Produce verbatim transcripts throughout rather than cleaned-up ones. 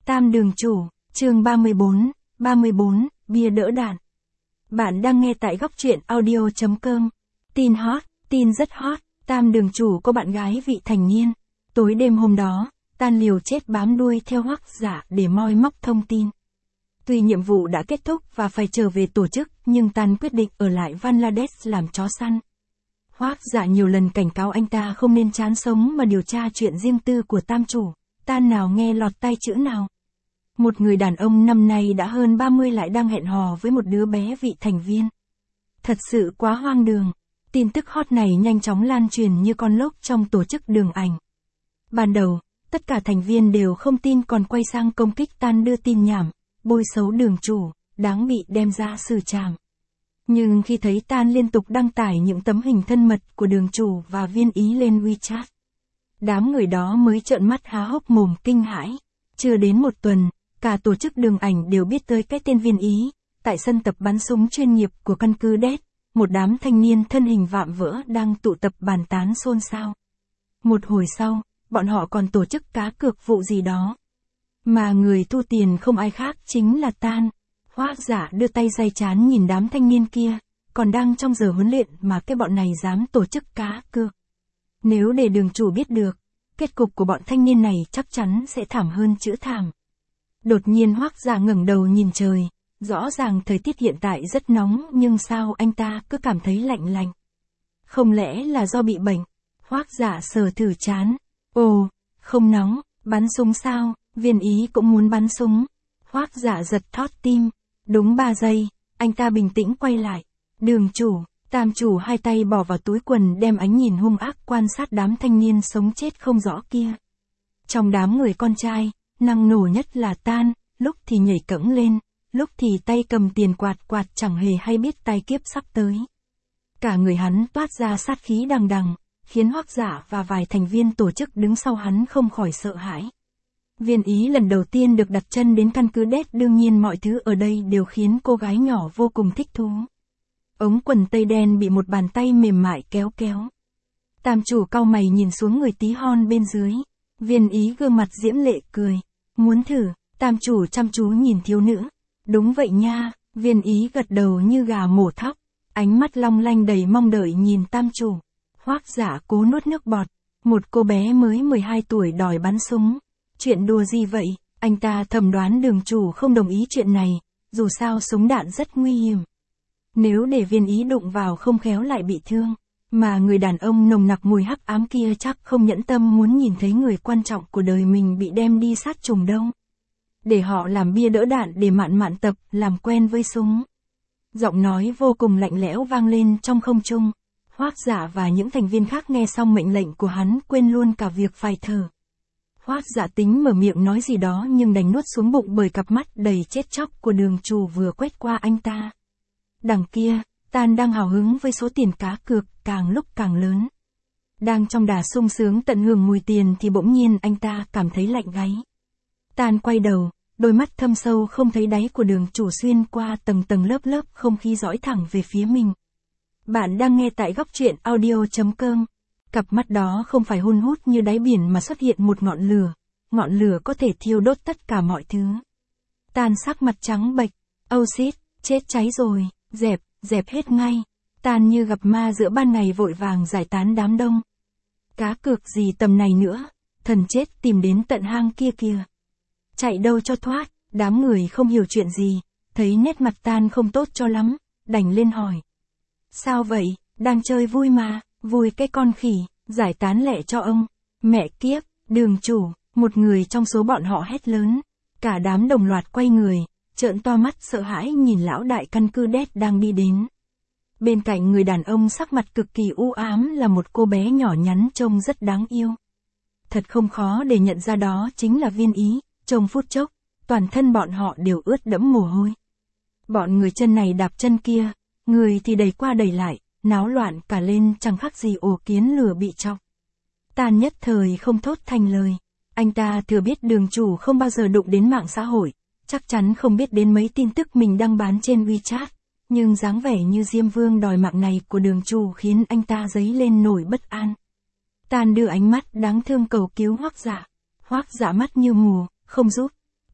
Tam đường chủ, chương ba mươi bốn, ba mươi bốn, bia đỡ đạn. Bạn đang nghe tại góc truyện audio chấm com. Tin hot, tin rất hot, Tam đường chủ có bạn gái vị thành niên. Tối đêm hôm đó, Tan liều chết bám đuôi theo Hoắc Dạ để moi móc thông tin. Tuy nhiệm vụ đã kết thúc và phải trở về tổ chức, nhưng Tan quyết định ở lại Bangladesh làm chó săn. Hoắc Dạ nhiều lần cảnh cáo anh ta không nên chán sống mà điều tra chuyện riêng tư của Tam chủ. Tan nào nghe lọt tai chữ nào. Một người đàn ông năm nay đã hơn ba mươi lại đang hẹn hò với một đứa bé vị thành viên. Thật sự quá hoang đường. Tin tức hot này nhanh chóng lan truyền như con lốc trong tổ chức đường ảnh. Ban đầu, tất cả thành viên đều không tin còn quay sang công kích Tan đưa tin nhảm, bôi xấu đường chủ, đáng bị đem ra xử trảm. Nhưng khi thấy Tan liên tục đăng tải những tấm hình thân mật của đường chủ và Viên Ý lên WeChat, đám người đó mới trợn mắt há hốc mồm kinh hãi. Chưa đến một tuần, cả tổ chức đường ảnh đều biết tới cái tên Viên Ý. Tại sân tập bắn súng chuyên nghiệp của căn cứ đét, một đám thanh niên thân hình vạm vỡ đang tụ tập bàn tán xôn xao. Một hồi sau, bọn họ còn tổ chức cá cược vụ gì đó. Mà người thu tiền không ai khác chính là Tan. Hoắc Dạ đưa tay day chán nhìn đám thanh niên kia, còn đang trong giờ huấn luyện mà cái bọn này dám tổ chức cá cược. Nếu để đường chủ biết được, kết cục của bọn thanh niên này chắc chắn sẽ thảm hơn chữ thảm. Đột nhiên Hoắc Dạ ngẩng đầu nhìn trời, rõ ràng thời tiết hiện tại rất nóng nhưng sao anh ta cứ cảm thấy lạnh lạnh. Không lẽ là do bị bệnh? Hoắc Dạ sờ thử trán. Ồ, không nóng, bắn súng sao? Viên Ý cũng muốn bắn súng. Hoắc Dạ giật thót tim. Đúng ba giây, anh ta bình tĩnh quay lại. Đường chủ, Tam chủ hai tay bỏ vào túi quần đem ánh nhìn hung ác quan sát đám thanh niên sống chết không rõ kia. Trong đám người con trai, năng nổ nhất là Tan, lúc thì nhảy cẫng lên, lúc thì tay cầm tiền quạt quạt chẳng hề hay biết tai kiếp sắp tới. Cả người hắn toát ra sát khí đằng đằng, khiến Hoắc Dạ và vài thành viên tổ chức đứng sau hắn không khỏi sợ hãi. Viên Ý lần đầu tiên được đặt chân đến căn cứ đét, đương nhiên mọi thứ ở đây đều khiến cô gái nhỏ vô cùng thích thú. Ống quần tây đen bị một bàn tay mềm mại kéo kéo. Tam chủ cau mày nhìn xuống người tí hon bên dưới. Viên Ý gương mặt diễm lệ cười. Muốn thử? Tam chủ chăm chú nhìn thiếu nữ. Đúng vậy nha, Viên Ý gật đầu như gà mổ thóc. Ánh mắt long lanh đầy mong đợi nhìn Tam chủ. Hoắc Dạ cố nuốt nước bọt. Một cô bé mới mười hai tuổi đòi bắn súng. Chuyện đùa gì vậy? Anh ta thầm đoán đường chủ không đồng ý chuyện này, dù sao súng đạn rất nguy hiểm. Nếu để Viên Ý đụng vào không khéo lại bị thương, mà người đàn ông nồng nặc mùi hắc ám kia chắc không nhẫn tâm muốn nhìn thấy người quan trọng của đời mình bị đem đi sát trùng đâu. Để họ làm bia đỡ đạn để mạn mạn tập, làm quen với súng. Giọng nói vô cùng lạnh lẽo vang lên trong không trung. Hoắc Dạ và những thành viên khác nghe xong mệnh lệnh của hắn quên luôn cả việc phải thở. Hoắc Dạ tính mở miệng nói gì đó nhưng đành nuốt xuống bụng bởi cặp mắt đầy chết chóc của đường chủ vừa quét qua anh ta. Đằng kia, Tan đang hào hứng với số tiền cá cược càng lúc càng lớn. Đang trong đà sung sướng tận hưởng mùi tiền thì bỗng nhiên anh ta cảm thấy lạnh gáy. Tan quay đầu, đôi mắt thâm sâu không thấy đáy của đường chủ xuyên qua tầng tầng lớp lớp không khí dõi thẳng về phía mình. Bạn đang nghe tại góc truyện audio chấm com. Cặp mắt đó không phải hun hút như đáy biển mà xuất hiện một ngọn lửa. Ngọn lửa có thể thiêu đốt tất cả mọi thứ. Tan sắc mặt trắng bệch. Oh shit, chết cháy rồi, dẹp, dẹp hết ngay. Tan như gặp ma giữa ban ngày vội vàng giải tán đám đông. Cá cược gì tầm này nữa, thần chết tìm đến tận hang kia kìa. Chạy đâu cho thoát, đám người không hiểu chuyện gì, thấy nét mặt Tan không tốt cho lắm, đành lên hỏi. Sao vậy, đang chơi vui mà, vui cái con khỉ, giải tán lẹ cho ông. Mẹ kiếp, đường chủ, một người trong số bọn họ hét lớn. Cả đám đồng loạt quay người, trợn to mắt sợ hãi nhìn lão đại căn cứ đét đang đi đến. Bên cạnh người đàn ông sắc mặt cực kỳ u ám là một cô bé nhỏ nhắn trông rất đáng yêu. Thật không khó để nhận ra đó chính là Viên Ý, trong phút chốc, toàn thân bọn họ đều ướt đẫm mồ hôi. Bọn người chân này đạp chân kia, người thì đẩy qua đẩy lại, náo loạn cả lên chẳng khác gì ổ kiến lửa bị chọc. Tan nhất thời không thốt thành lời. Anh ta thừa biết đường chủ không bao giờ đụng đến mạng xã hội, chắc chắn không biết đến mấy tin tức mình đăng bán trên WeChat. Nhưng dáng vẻ như Diêm Vương đòi mạng này của đường chủ khiến anh ta dấy lên nổi bất an. Tan đưa ánh mắt đáng thương cầu cứu Hoắc Dạ. Hoắc Dạ mắt như mù, không giúp.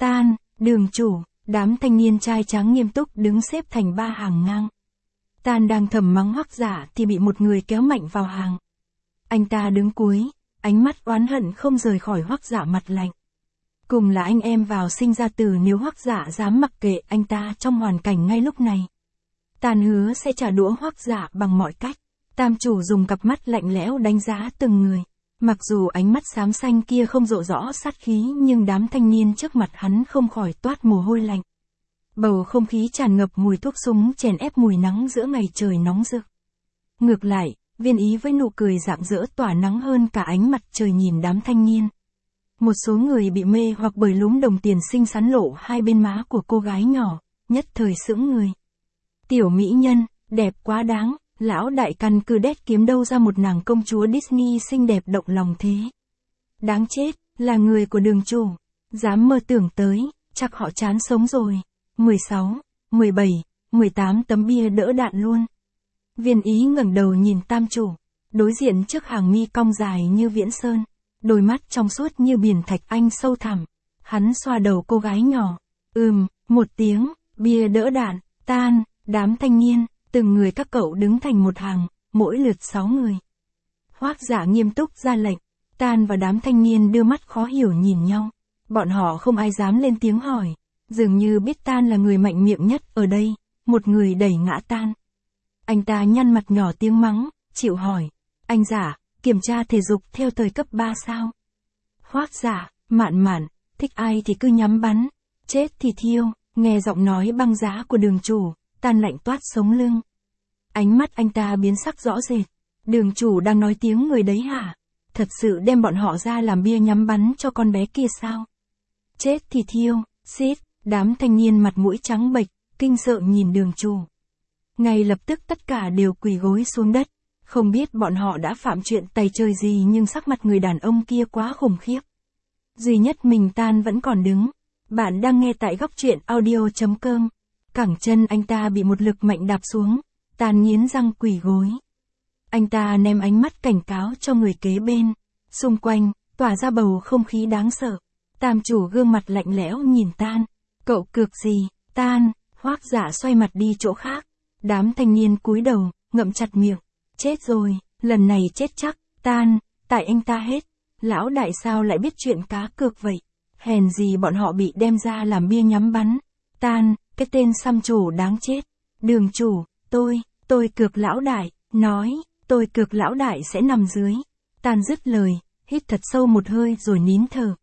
Tan, đường chủ, đám thanh niên trai tráng nghiêm túc đứng xếp thành ba hàng ngang. Tan đang thầm mắng Hoắc Giả thì bị một người kéo mạnh vào hàng. Anh ta đứng cuối, ánh mắt oán hận không rời khỏi Hoắc Giả mặt lạnh. Cùng là anh em vào sinh ra tử, nếu Hoắc Giả dám mặc kệ anh ta trong hoàn cảnh ngay lúc này, Tan hứa sẽ trả đũa Hoắc Giả bằng mọi cách. Tam chủ dùng cặp mắt lạnh lẽo đánh giá từng người. Mặc dù ánh mắt xám xanh kia không rộ rõ sát khí, nhưng đám thanh niên trước mặt hắn không khỏi toát mồ hôi lạnh. Bầu không khí tràn ngập mùi thuốc súng chèn ép mùi nắng giữa ngày trời nóng rực. Ngược lại, Viên Ý với nụ cười rạng rỡ tỏa nắng hơn cả ánh mặt trời nhìn đám thanh niên. Một số người bị mê hoặc bởi lúm đồng tiền xinh xắn lộ hai bên má của cô gái nhỏ, nhất thời sững người. Tiểu mỹ nhân, đẹp quá đáng, lão đại căn cứ đét kiếm đâu ra một nàng công chúa Disney xinh đẹp động lòng thế. Đáng chết, là người của đường chủ. Dám mơ tưởng tới, chắc họ chán sống rồi. mười sáu, mười bảy, mười tám tấm bia đỡ đạn luôn. Viên Ý ngẩng đầu nhìn Tam chủ, đối diện trước hàng mi cong dài như viễn sơn, đôi mắt trong suốt như biển thạch anh sâu thẳm. Hắn xoa đầu cô gái nhỏ, ừm, một tiếng, bia đỡ đạn, Tan, đám thanh niên, từng người các cậu đứng thành một hàng, mỗi lượt sáu người. Hoắc Giả nghiêm túc ra lệnh, Tan và đám thanh niên đưa mắt khó hiểu nhìn nhau. Bọn họ không ai dám lên tiếng hỏi, dường như biết Tan là người mạnh miệng nhất ở đây, một người đẩy ngã Tan. Anh ta nhăn mặt nhỏ tiếng mắng, chịu hỏi, anh Giả, kiểm tra thể dục theo thời cấp ba sao? Hoắc Giả, mạn mạn, thích ai thì cứ nhắm bắn, chết thì thiêu. Nghe giọng nói băng giá của đường chủ, Tan lạnh toát sống lưng. Ánh mắt anh ta biến sắc rõ rệt. Đường chủ đang nói tiếng người đấy hả? Thật sự đem bọn họ ra làm bia nhắm bắn cho con bé kia sao? Chết thì thiêu, xít, đám thanh niên mặt mũi trắng bệch, kinh sợ nhìn đường chủ. Ngay lập tức tất cả đều quỳ gối xuống đất. Không biết bọn họ đã phạm chuyện tày trời gì, nhưng sắc mặt người đàn ông kia quá khủng khiếp. Duy nhất mình Tan vẫn còn đứng. Bạn đang nghe tại góc truyện audio chấm com. Cẳng chân anh ta bị một lực mạnh đạp xuống. Tan nghiến răng quỳ gối. Anh ta ném ánh mắt cảnh cáo cho người kế bên. Xung quanh, tỏa ra bầu không khí đáng sợ. Tam chủ gương mặt lạnh lẽo nhìn Tan. Cậu cược gì, Tan? Hoắc Giả xoay mặt đi chỗ khác. Đám thanh niên cúi đầu, ngậm chặt miệng. Chết rồi, lần này chết chắc, Tan, tại anh ta hết. Lão đại sao lại biết chuyện cá cược vậy? Hèn gì bọn họ bị đem ra làm bia nhắm bắn. Tan, cái tên xăm trổ đáng chết. Đường chủ, tôi, tôi cược lão đại, nói, tôi cược lão đại sẽ nằm dưới. Tan dứt lời, hít thật sâu một hơi rồi nín thở.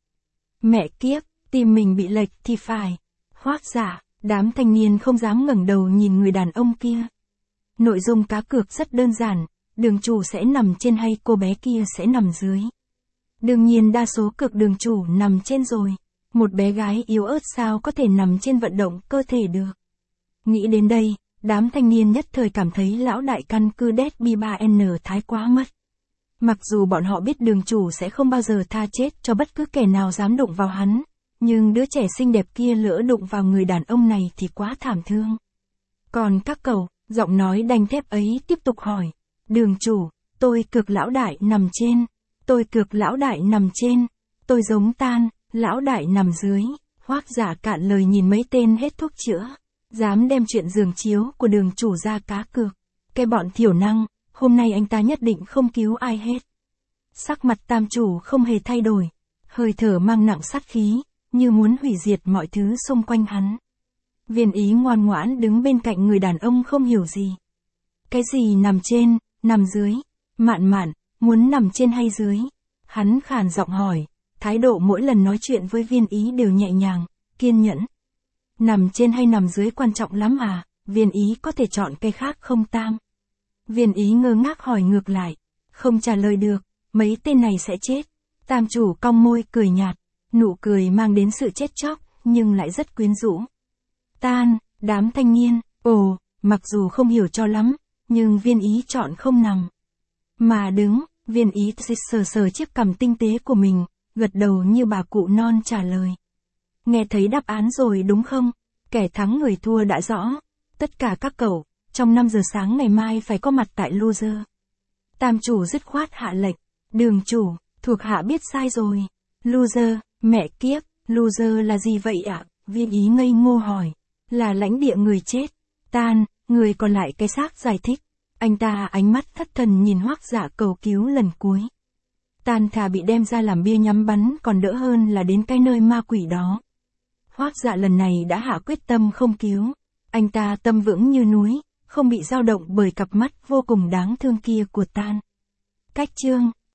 Mẹ kiếp, tim mình bị lệch thì phải. Hoắc Giả, đám thanh niên không dám ngẩng đầu nhìn người đàn ông kia. Nội dung cá cược rất đơn giản, đường chủ sẽ nằm trên hay cô bé kia sẽ nằm dưới. Đương nhiên đa số cực đường chủ nằm trên rồi. Một bé gái yếu ớt sao có thể nằm trên vận động cơ thể được. Nghĩ đến đây, đám thanh niên nhất thời cảm thấy lão đại căn cứ đét bi ba en thái quá mất. Mặc dù bọn họ biết đường chủ sẽ không bao giờ tha chết cho bất cứ kẻ nào dám đụng vào hắn, nhưng đứa trẻ xinh đẹp kia lỡ đụng vào người đàn ông này thì quá thảm thương. Còn các cậu, giọng nói đanh thép ấy tiếp tục hỏi, đường chủ, tôi cược lão đại nằm trên. Tôi cược lão đại nằm trên. Tôi giống Tan, lão đại nằm dưới. Hoắc Giả cạn lời nhìn mấy tên hết thuốc chữa. Dám đem chuyện giường chiếu của đường chủ ra cá cược. Cái bọn thiểu năng, hôm nay anh ta nhất định không cứu ai hết. Sắc mặt Tam chủ không hề thay đổi. Hơi thở mang nặng sát khí, như muốn hủy diệt mọi thứ xung quanh hắn. Viên Ý ngoan ngoãn đứng bên cạnh người đàn ông không hiểu gì. Cái gì nằm trên, nằm dưới? Mạn mạn, muốn nằm trên hay dưới? Hắn khàn giọng hỏi, thái độ mỗi lần nói chuyện với Viên Ý đều nhẹ nhàng, kiên nhẫn. Nằm trên hay nằm dưới quan trọng lắm à, Viên Ý có thể chọn cây khác không Tam? Viên Ý ngơ ngác hỏi ngược lại, không trả lời được, mấy tên này sẽ chết. Tam chủ cong môi cười nhạt, nụ cười mang đến sự chết chóc, nhưng lại rất quyến rũ. Tan, đám thanh niên, ồ, mặc dù không hiểu cho lắm, nhưng Viên Ý chọn không nằm mà đứng. Viên Ý sờ sờ chiếc cằm tinh tế của mình, gật đầu như bà cụ non trả lời. Nghe thấy đáp án rồi đúng không? Kẻ thắng người thua đã rõ. Tất cả các cậu, trong năm giờ sáng ngày mai phải có mặt tại Loser. Tam chủ dứt khoát hạ lệnh. Đường chủ, thuộc hạ biết sai rồi. Loser, mẹ kiếp, Loser là gì vậy ạ? Viên ý ngây ngô hỏi. Là lãnh địa người chết. Tan, người còn lại cái xác giải thích. Anh ta ánh mắt thất thần nhìn Hoắc Dạ cầu cứu lần cuối. Tan thà bị đem ra làm bia nhắm bắn còn đỡ hơn là đến cái nơi ma quỷ đó. Hoắc Dạ lần này đã hạ quyết tâm không cứu. Anh ta tâm vững như núi, không bị dao động bởi cặp mắt vô cùng đáng thương kia của Tan. Cách chương